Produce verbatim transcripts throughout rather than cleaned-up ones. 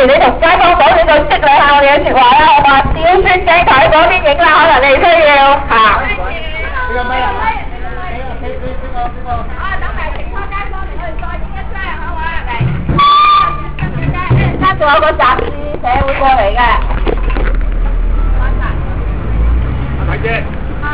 你同街坊講你就識兩下我哋嘅説話啦，好嘛？小孫仔睇嗰邊影啦，可能你需要嚇。 呢個咩啊？ 啊，等埋其他街坊嚟，我哋再影一張，好嘛？嚟。 而家仲有個雜誌社會過嚟嘅。 阿睇姐。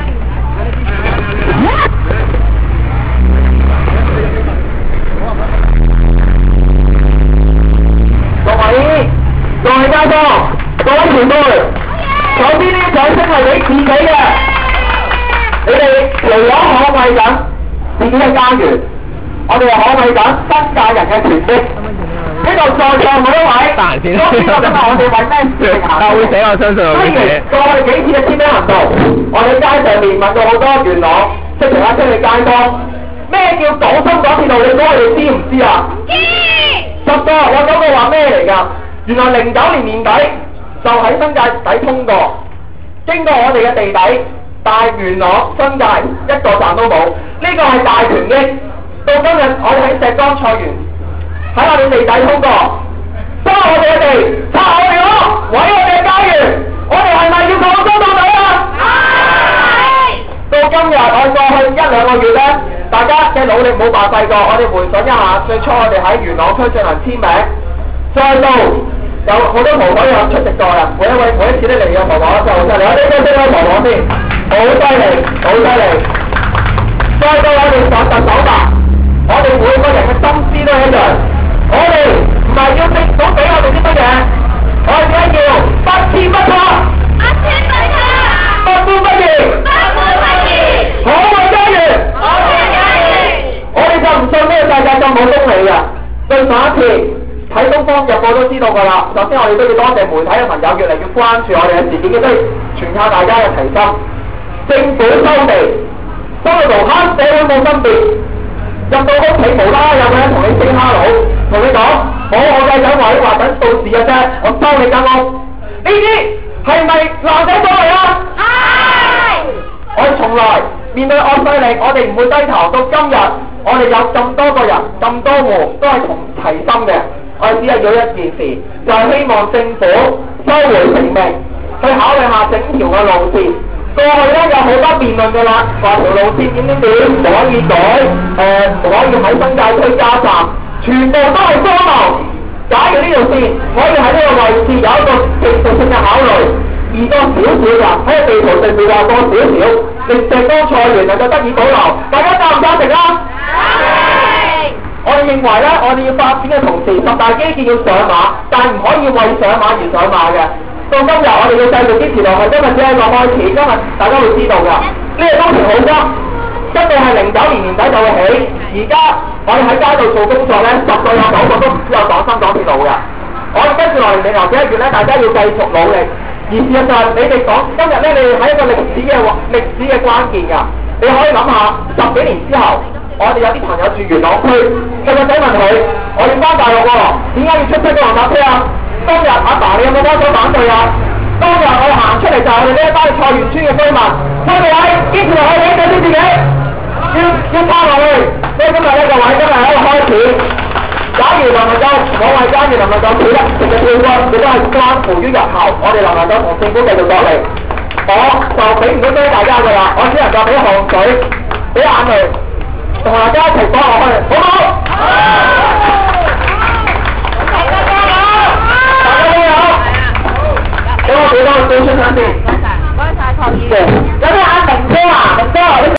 各位各位街坊、各位前輩，首先呢啲掌聲係你自己嘅，你哋除咗捍衞緊自己嘅家園，我哋又捍衞緊新界人嘅權益。呢度在座每一位都知道今日我哋為咩事行動。 會死我相信我會死。 過去幾次嘅簽名行動，我哋喺街上面問過好多元朗、即其他區嘅街坊，咩叫港深港鐵路？你估我哋知唔知啊？ 知。 十個有九個話咩嚟㗎？原來零九年年底就喺新界底通過，經過我哋嘅地底，但係元朗新界一個站都冇，呢個係大權益。到今日我哋喺石崗菜園喺我哋地底通過，收我哋嘅地，拆我哋屋，毀我哋嘅家園，我哋係咪要抗爭到底啊？係。到今日我過去一兩個月咧，大家嘅努力冇白費過，我哋回想一下最初我哋喺元朗區進行簽名，再到有好多婆婆有出席過嘅，每一位每一次都嚟嘅婆婆就出嚟，我哋都識咗婆婆先，好犀利，好犀利。再到我哋上特首吧，我哋每個人嘅心思都一樣，我哋唔係要政府俾我哋啲乜嘢，我哋點解叫不遷不拆？ 不遷不拆。 不官不義。 不官不義。 可為家園。 可為家園。 我哋就唔信呢個世界咁冇公理嘅。對上一次睇《東方日報》都知道㗎啦。首先我哋都要多謝媒體嘅朋友越嚟越關注我哋嘅事件，亦都全靠大家嘅提心。政府收地，收到無慳社會冇分別。入到屋企無啦啦有個人同你 say hello， 同你講我我計緊位話等到時嘅啫，我收你間屋。呢啲係咪爛仔咗嚟啊？係。我哋從來面對惡勢力，我哋唔會低頭。到今日，我哋有咁多個人、咁多戶都係同齊心嘅。我哋只係要一件事，就係、是、希望政府收回成命，去考慮下整條嘅路線。過去咧有好多辯論嘅啦，話條路線點點點唔可以改，誒、呃、唔可以喺新界區加站，全部都係荒謬。假如呢條線可以喺呢個位置有一個技術性嘅考慮，移多少少㗎，喺個地圖上面話多少少，令石崗菜園能夠得以保留，大家贊唔贊成啊？係。我哋認為咧，我哋要發展嘅同時，十大基建要上馬，但係唔可以為上馬而上馬嘅。到今日我哋要繼續堅持落去，今日只係一個開始，今日大家會知道㗎。呢個工程好急，真係係零九年年底就會起，而家我哋喺街度做工作咧，十個有九個都只有港深港鐵路嘅。我哋跟住落嚟未來幾個月咧，大家要繼續努力。而事實上，你哋講今日咧，你哋喺一個歷史嘅歷史嘅關鍵㗎。你可以諗下，十幾年之後，我哋有啲朋友住元朗區，個個仔問佢：我要翻大陸喎，點解要出七個人搭車啊？當日阿爸，爸你有冇幫手反對啊？當日我哋行出嚟就係我哋呢一班菜園村嘅居民，各位堅持落去，你哋自己要要撐落去。所以今日呢個位真係一個開始。假如能夠我為家園能夠企得直嘅跳躍，亦都係關乎於日後我哋能唔能夠同政府繼續落嚟。我就俾唔到咩大家㗎啦，我只能夠俾汗水、俾眼淚，同大家一齊幫落去，好唔好？好！大家加油！大家加油！俾我俾多個小聲響先。唔該曬，唔該曬，唐議員。